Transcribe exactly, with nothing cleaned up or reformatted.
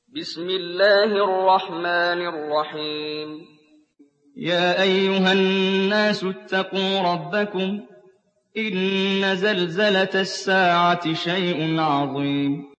بسم الله الرحمن الرحيم يا أيها الناس اتقوا ربكم إن زلزلة الساعة شيء عظيم